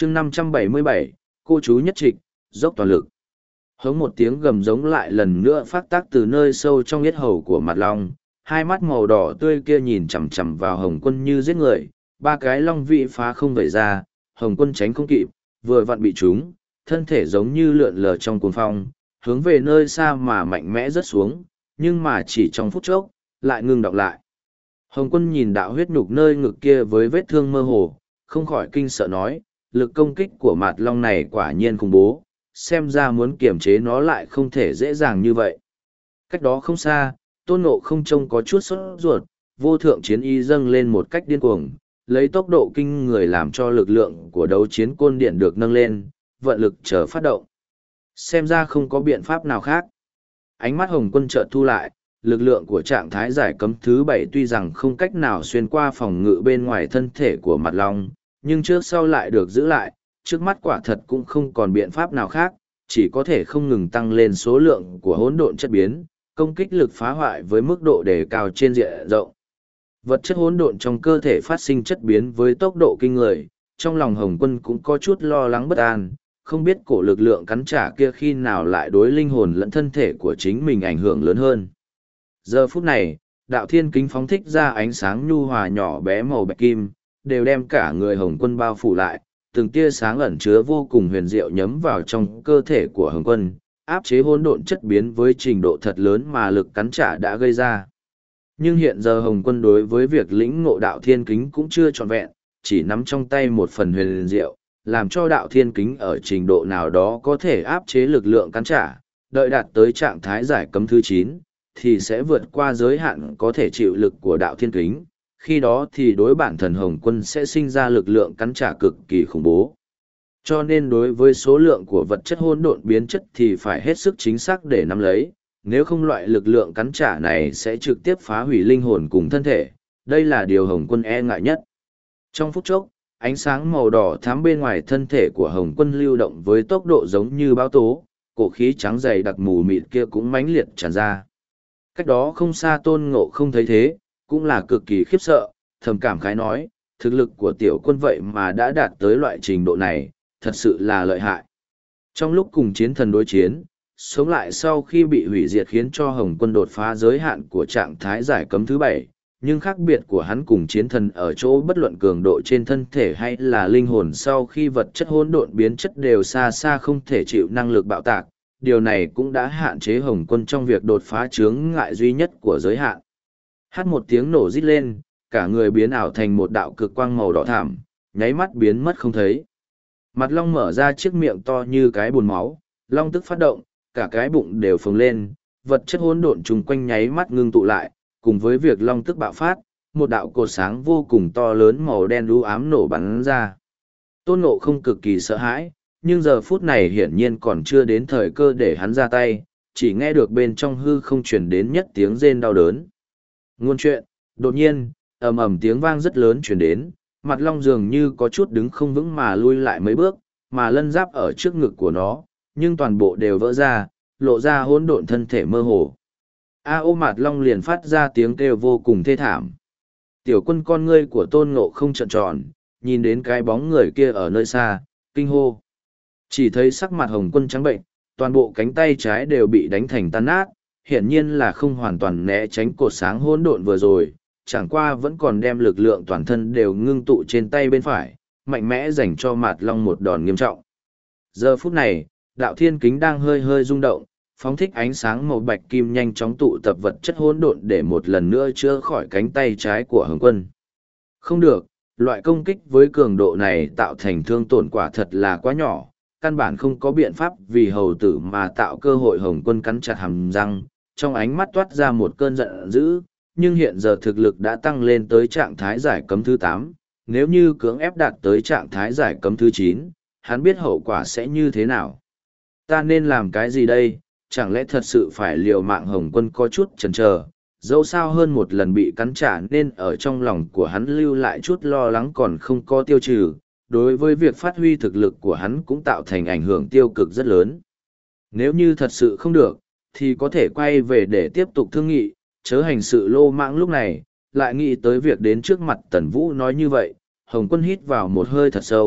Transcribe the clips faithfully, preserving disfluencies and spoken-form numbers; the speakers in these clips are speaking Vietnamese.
chương năm trăm bảy mươi bảy, cô chú nhất trịch, dốc toàn lực. Hống một tiếng gầm giống lại lần nữa phát tác từ nơi sâu trong yết hầu của mặt long, hai mắt màu đỏ tươi kia nhìn chằm chằm vào Hồng Quân như giết người, ba cái long vị phá không vẩy ra, Hồng Quân tránh không kịp, vừa vặn bị trúng, thân thể giống như lượn lờ trong cuồng phong, hướng về nơi xa mà mạnh mẽ rớt xuống, nhưng mà chỉ trong phút chốc, lại ngừng đọng lại. Hồng Quân nhìn đạo huyết nhục nơi ngực kia với vết thương mơ hồ, không khỏi kinh sợ nói, lực công kích của mạt long này quả nhiên khủng bố, xem ra muốn kiềm chế nó lại không thể dễ dàng như vậy. Cách đó không xa, Tôn Ngộ không trông có chút sốt ruột, vô thượng chiến y dâng lên một cách điên cuồng, lấy tốc độ kinh người làm cho lực lượng của đấu chiến côn điện được nâng lên, vận lực chờ phát động. Xem ra không có biện pháp nào khác. Ánh mắt Hồng Quân chợt thu lại, lực lượng của trạng thái giải cấm thứ bảy tuy rằng không cách nào xuyên qua phòng ngự bên ngoài thân thể của mặt long, nhưng trước sau lại được giữ lại, trước mắt quả thật cũng không còn biện pháp nào khác, chỉ có thể không ngừng tăng lên số lượng của hỗn độn chất biến, công kích lực phá hoại với mức độ đề cao trên diện rộng. Vật chất hỗn độn trong cơ thể phát sinh chất biến với tốc độ kinh người, trong lòng Hồng Quân cũng có chút lo lắng bất an, không biết cổ lực lượng cắn trả kia khi nào lại đối linh hồn lẫn thân thể của chính mình ảnh hưởng lớn hơn. Giờ phút này, đạo thiên kính phóng thích ra ánh sáng nhu hòa nhỏ bé màu bạch kim, đều đem cả người Hồng Quân bao phủ lại, từng tia sáng ẩn chứa vô cùng huyền diệu nhấm vào trong cơ thể của Hồng Quân, áp chế hỗn độn chất biến với trình độ thật lớn mà lực cắn trả đã gây ra. Nhưng hiện giờ Hồng Quân đối với việc lĩnh ngộ đạo thiên kính cũng chưa trọn vẹn, chỉ nắm trong tay một phần huyền diệu, làm cho đạo thiên kính ở trình độ nào đó có thể áp chế lực lượng cắn trả, đợi đạt tới trạng thái giải cấm thứ chín, thì sẽ vượt qua giới hạn có thể chịu lực của đạo thiên kính, khi đó thì đối bản thân Hồng Quân sẽ sinh ra lực lượng cắn trả cực kỳ khủng bố. Cho nên đối với số lượng của vật chất hỗn độn biến chất thì phải hết sức chính xác để nắm lấy, nếu không loại lực lượng cắn trả này sẽ trực tiếp phá hủy linh hồn cùng thân thể, đây là điều Hồng Quân e ngại nhất. Trong phút chốc, ánh sáng màu đỏ thắm bên ngoài thân thể của Hồng Quân lưu động với tốc độ giống như bão tố, cổ khí trắng dày đặc mù mịt kia cũng mãnh liệt tràn ra. Cách đó không xa Tôn Ngộ không thấy thế, cũng là cực kỳ khiếp sợ, thầm cảm khái nói, thực lực của tiểu quân vậy mà đã đạt tới loại trình độ này, thật sự là lợi hại. Trong lúc cùng chiến thần đối chiến, sống lại sau khi bị hủy diệt khiến cho Hồng Quân đột phá giới hạn của trạng thái giải cấm thứ bảy, nhưng khác biệt của hắn cùng chiến thần ở chỗ bất luận cường độ trên thân thể hay là linh hồn sau khi vật chất hỗn độn biến chất đều xa xa không thể chịu năng lực bạo tạc, điều này cũng đã hạn chế Hồng Quân trong việc đột phá chướng ngại duy nhất của giới hạn. Hát một tiếng nổ rít lên, cả người biến ảo thành một đạo cực quang màu đỏ thảm, nháy mắt biến mất không thấy. Mặt long mở ra chiếc miệng to như cái bồn máu, long tức phát động, cả cái bụng đều phồng lên, vật chất hỗn độn chung quanh nháy mắt ngưng tụ lại, cùng với việc long tức bạo phát, một đạo cột sáng vô cùng to lớn màu đen u ám nổ bắn ra. Tôn Ngộ không cực kỳ sợ hãi, nhưng giờ phút này hiển nhiên còn chưa đến thời cơ để hắn ra tay, chỉ nghe được bên trong hư không truyền đến nhất tiếng rên đau đớn. Ngôn chuyện, đột nhiên, ầm ầm tiếng vang rất lớn truyền đến, mặt long dường như có chút đứng không vững mà lui lại mấy bước, mà lân giáp ở trước ngực của nó, nhưng toàn bộ đều vỡ ra, lộ ra hỗn độn thân thể mơ hồ. A ô mặt long liền phát ra tiếng kêu vô cùng thê thảm. Tiểu quân con ngươi của Tôn Ngộ không trợn tròn, nhìn đến cái bóng người kia ở nơi xa, kinh hô. Chỉ thấy sắc mặt Hồng Quân trắng bệnh, toàn bộ cánh tay trái đều bị đánh thành tan nát, hiển nhiên là không hoàn toàn né tránh cột sáng hỗn độn vừa rồi, chẳng qua vẫn còn đem lực lượng toàn thân đều ngưng tụ trên tay bên phải, mạnh mẽ dành cho Mạt Long một đòn nghiêm trọng. Giờ phút này, đạo thiên kính đang hơi hơi rung động, phóng thích ánh sáng màu bạch kim nhanh chóng tụ tập vật chất hỗn độn để một lần nữa chữa khỏi cánh tay trái của Hồng Quân. Không được, loại công kích với cường độ này tạo thành thương tổn quả thật là quá nhỏ, căn bản không có biện pháp vì hầu tử mà tạo cơ hội Hồng Quân cắn chặt hàm răng, trong ánh mắt toát ra một cơn giận dữ, nhưng hiện giờ thực lực đã tăng lên tới trạng thái giải cấm thứ tám, nếu như cưỡng ép đạt tới trạng thái giải cấm thứ chín, hắn biết hậu quả sẽ như thế nào. Ta nên làm cái gì đây, chẳng lẽ thật sự phải liều mạng? Hồng Quân có chút chần chờ, dẫu sao hơn một lần bị cắn trả nên ở trong lòng của hắn lưu lại chút lo lắng còn không có tiêu trừ, đối với việc phát huy thực lực của hắn cũng tạo thành ảnh hưởng tiêu cực rất lớn. Nếu như thật sự không được, thì có thể quay về để tiếp tục thương nghị, chớ hành sự lô mãng. Lúc này, lại nghĩ tới việc đến trước mặt Tần Vũ nói như vậy, Hồng Quân hít vào một hơi thật sâu,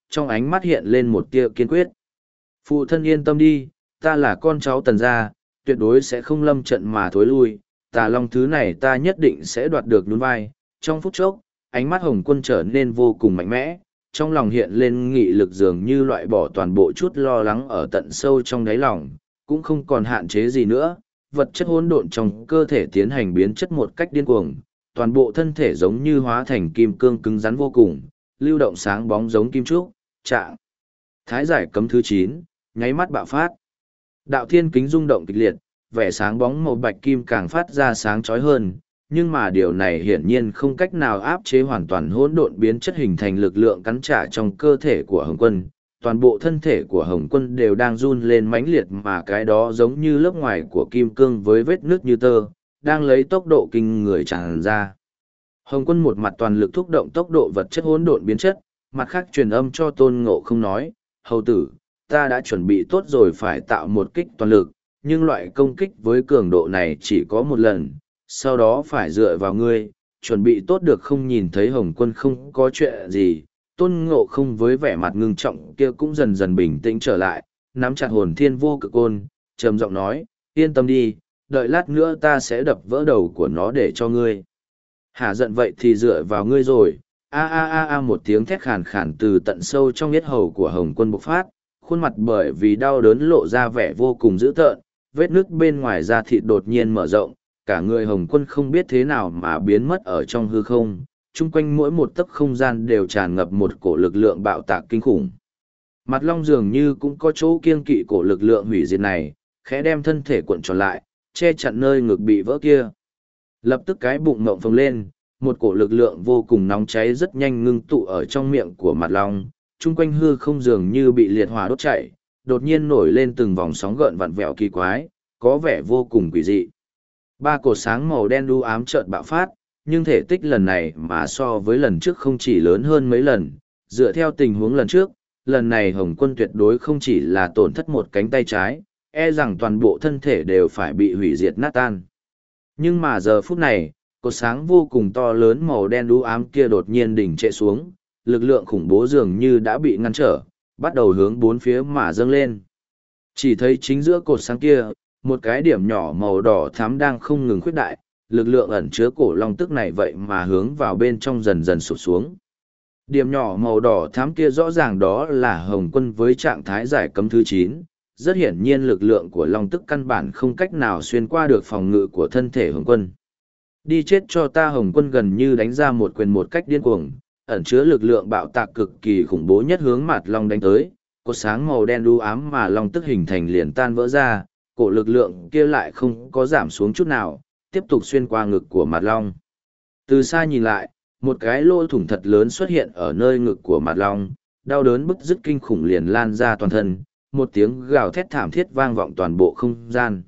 trong ánh mắt hiện lên một tia kiên quyết. Phụ thân yên tâm đi, ta là con cháu Tần gia, tuyệt đối sẽ không lâm trận mà thối lui, tà long thứ này ta nhất định sẽ đoạt được nhún vai. Trong phút chốc, ánh mắt Hồng Quân trở nên vô cùng mạnh mẽ, trong lòng hiện lên nghị lực dường như loại bỏ toàn bộ chút lo lắng ở tận sâu trong đáy lòng, cũng không còn hạn chế gì nữa. Vật chất hỗn độn trong cơ thể tiến hành biến chất một cách điên cuồng, toàn bộ thân thể giống như hóa thành kim cương cứng rắn vô cùng, lưu động sáng bóng giống kim trúc, trạng. Thái giải cấm thứ chín, nháy mắt bạo phát. Đạo thiên kính rung động kịch liệt, vẻ sáng bóng màu bạch kim càng phát ra sáng chói hơn, nhưng mà điều này hiển nhiên không cách nào áp chế hoàn toàn hỗn độn biến chất hình thành lực lượng cắn trả trong cơ thể của Hồng Quân. Toàn bộ thân thể của Hồng Quân đều đang run lên mãnh liệt, mà cái đó giống như lớp ngoài của kim cương với vết nước như tơ, đang lấy tốc độ kinh người tràn ra. Hồng Quân một mặt toàn lực thúc động tốc độ vật chất hỗn độn biến chất, mặt khác truyền âm cho Tôn Ngộ Không nói, hầu tử, ta đã chuẩn bị tốt rồi, phải tạo một kích toàn lực, nhưng loại công kích với cường độ này chỉ có một lần, sau đó phải dựa vào ngươi, chuẩn bị tốt được không? Nhìn thấy Hồng Quân không có chuyện gì, Tôn Ngộ Không với vẻ mặt ngưng trọng kia cũng dần dần bình tĩnh trở lại, nắm chặt hồn thiên vô cực côn, trầm giọng nói, yên tâm đi, đợi lát nữa ta sẽ đập vỡ đầu của nó để cho ngươi. Hả giận vậy thì dựa vào ngươi rồi. A a a a một tiếng thét khàn khàn từ tận sâu trong yết hầu của Hồng Quân bộc phát, khuôn mặt bởi vì đau đớn lộ ra vẻ vô cùng dữ tợn, vết nứt bên ngoài da thịt đột nhiên mở rộng, cả người Hồng Quân không biết thế nào mà biến mất ở trong hư không, chung quanh mỗi một tấc không gian đều tràn ngập một cổ lực lượng bạo tạc kinh khủng. Mặt Long dường như cũng có chỗ kiêng kỵ cổ lực lượng hủy diệt này, khẽ đem thân thể cuộn tròn lại, che chặn nơi ngực bị vỡ kia. Lập tức cái bụng ngộng phồng lên, một cổ lực lượng vô cùng nóng cháy rất nhanh ngưng tụ ở trong miệng của Mặt Long, chung quanh hư không dường như bị liệt hỏa đốt chảy, đột nhiên nổi lên từng vòng sóng gợn vặn vẹo kỳ quái, có vẻ vô cùng quỷ dị. Ba cột sáng màu đen đu ám chợt bạo phát, nhưng thể tích lần này mà so với lần trước không chỉ lớn hơn mấy lần, dựa theo tình huống lần trước, lần này Hồng Quân tuyệt đối không chỉ là tổn thất một cánh tay trái, e rằng toàn bộ thân thể đều phải bị hủy diệt nát tan. Nhưng mà giờ phút này, cột sáng vô cùng to lớn màu đen đu ám kia đột nhiên đỉnh trệ xuống, lực lượng khủng bố dường như đã bị ngăn trở, bắt đầu hướng bốn phía mà dâng lên. Chỉ thấy chính giữa cột sáng kia, một cái điểm nhỏ màu đỏ thắm đang không ngừng khuyết đại, lực lượng ẩn chứa cổ long tức này vậy mà hướng vào bên trong dần dần sụp xuống. Điểm nhỏ màu đỏ thắm kia rõ ràng đó là Hồng Quân với trạng thái giải cấm thứ chín, rất hiển nhiên lực lượng của long tức căn bản không cách nào xuyên qua được phòng ngự của thân thể Hồng Quân. Đi chết cho ta! Hồng Quân gần như đánh ra một quyền một cách điên cuồng, ẩn chứa lực lượng bạo tạc cực kỳ khủng bố nhất hướng Mạt Long đánh tới, cột sáng màu đen đu ám mà long tức hình thành liền tan vỡ ra, cổ lực lượng kia lại không có giảm xuống chút nào, tiếp tục xuyên qua ngực của Mạt Long. Từ xa nhìn lại, một cái lỗ thủng thật lớn xuất hiện ở nơi ngực của Mạt Long, đau đớn bứt rứt kinh khủng liền lan ra toàn thân, một tiếng gào thét thảm thiết vang vọng toàn bộ không gian.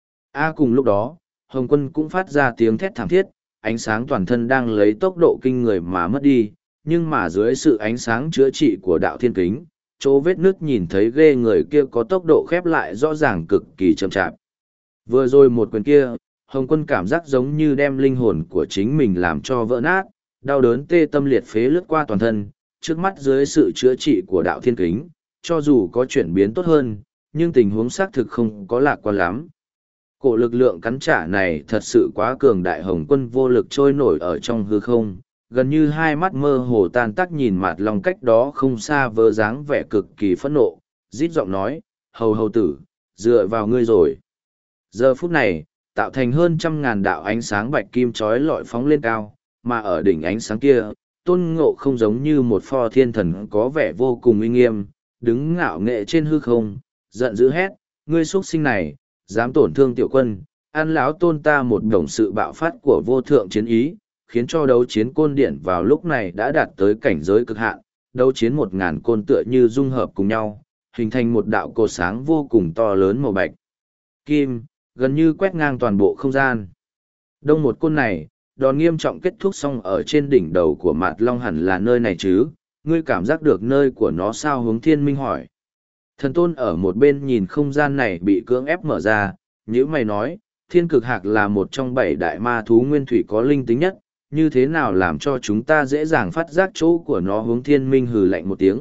A cùng lúc đó, Hồng Quân cũng phát ra tiếng thét thảm thiết, ánh sáng toàn thân đang lấy tốc độ kinh người mà mất đi, nhưng mà dưới sự ánh sáng chữa trị của đạo thiên kính, chỗ vết nứt nhìn thấy ghê người kia có tốc độ khép lại rõ ràng cực kỳ chậm chạp. Vừa rồi một quyền kia, Hồng Quân cảm giác giống như đem linh hồn của chính mình làm cho vỡ nát, đau đớn tê tâm liệt phế lướt qua toàn thân, trước mắt dưới sự chữa trị của đạo thiên kính, cho dù có chuyển biến tốt hơn, nhưng tình huống xác thực không có lạc quan lắm. Cổ lực lượng cắn trả này thật sự quá cường đại. Hồng Quân vô lực trôi nổi ở trong hư không, gần như hai mắt mơ hồ tan tác nhìn Mạt Long cách đó không xa vơ dáng vẻ cực kỳ phẫn nộ, rít giọng nói, hầu hầu tử, dựa vào ngươi rồi. Giờ phút này, tạo thành hơn trăm ngàn đạo ánh sáng bạch kim chói lọi phóng lên cao, mà ở đỉnh ánh sáng kia, Tôn Ngộ Không giống như một pho thiên thần có vẻ vô cùng uy nghiêm, đứng ngạo nghệ trên hư không, giận dữ hét, ngươi xuất sinh này, dám tổn thương tiểu quân, ăn lão tôn ta! Một đồng sự bạo phát của vô thượng chiến ý, khiến cho đấu chiến côn điện vào lúc này đã đạt tới cảnh giới cực hạn, đấu chiến một ngàn côn tựa như dung hợp cùng nhau, hình thành một đạo cột sáng vô cùng to lớn màu bạch kim, gần như quét ngang toàn bộ không gian. Đông một côn này, đòn nghiêm trọng kết thúc xong ở trên đỉnh đầu của Mạt Long hẳn là nơi này chứ, ngươi cảm giác được nơi của nó sao? Hướng Thiên Minh hỏi. Thần Tôn ở một bên nhìn không gian này bị cưỡng ép mở ra, nhữ mày nói, Thiên Cực Hạc là một trong bảy đại ma thú nguyên thủy có linh tính nhất, như thế nào làm cho chúng ta dễ dàng phát giác chỗ của nó? Hướng Thiên Minh hừ lạnh một tiếng,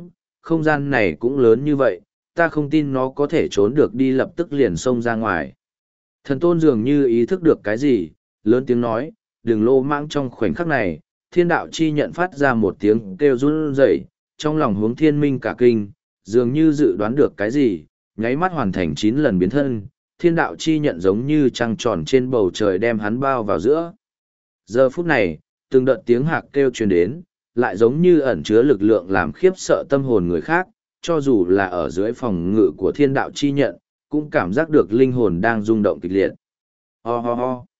không gian này cũng lớn như vậy, ta không tin nó có thể trốn được đi lập tức liền xông ra ngoài. Thần tôn dường như ý thức được cái gì, lớn tiếng nói, đừng lô mãng. Trong khoảnh khắc này, thiên đạo chi nhận phát ra một tiếng kêu run rẩy, trong lòng hướng thiên minh cả kinh, dường như dự đoán được cái gì, nháy mắt hoàn thành chín lần biến thân, thiên đạo chi nhận giống như trăng tròn trên bầu trời đem hắn bao vào giữa. Giờ phút này, từng đợt tiếng hạc kêu truyền đến, lại giống như ẩn chứa lực lượng làm khiếp sợ tâm hồn người khác, cho dù là ở dưới phòng ngự của thiên đạo chi nhận, cũng cảm giác được linh hồn đang rung động kịch liệt. Ho ho ho.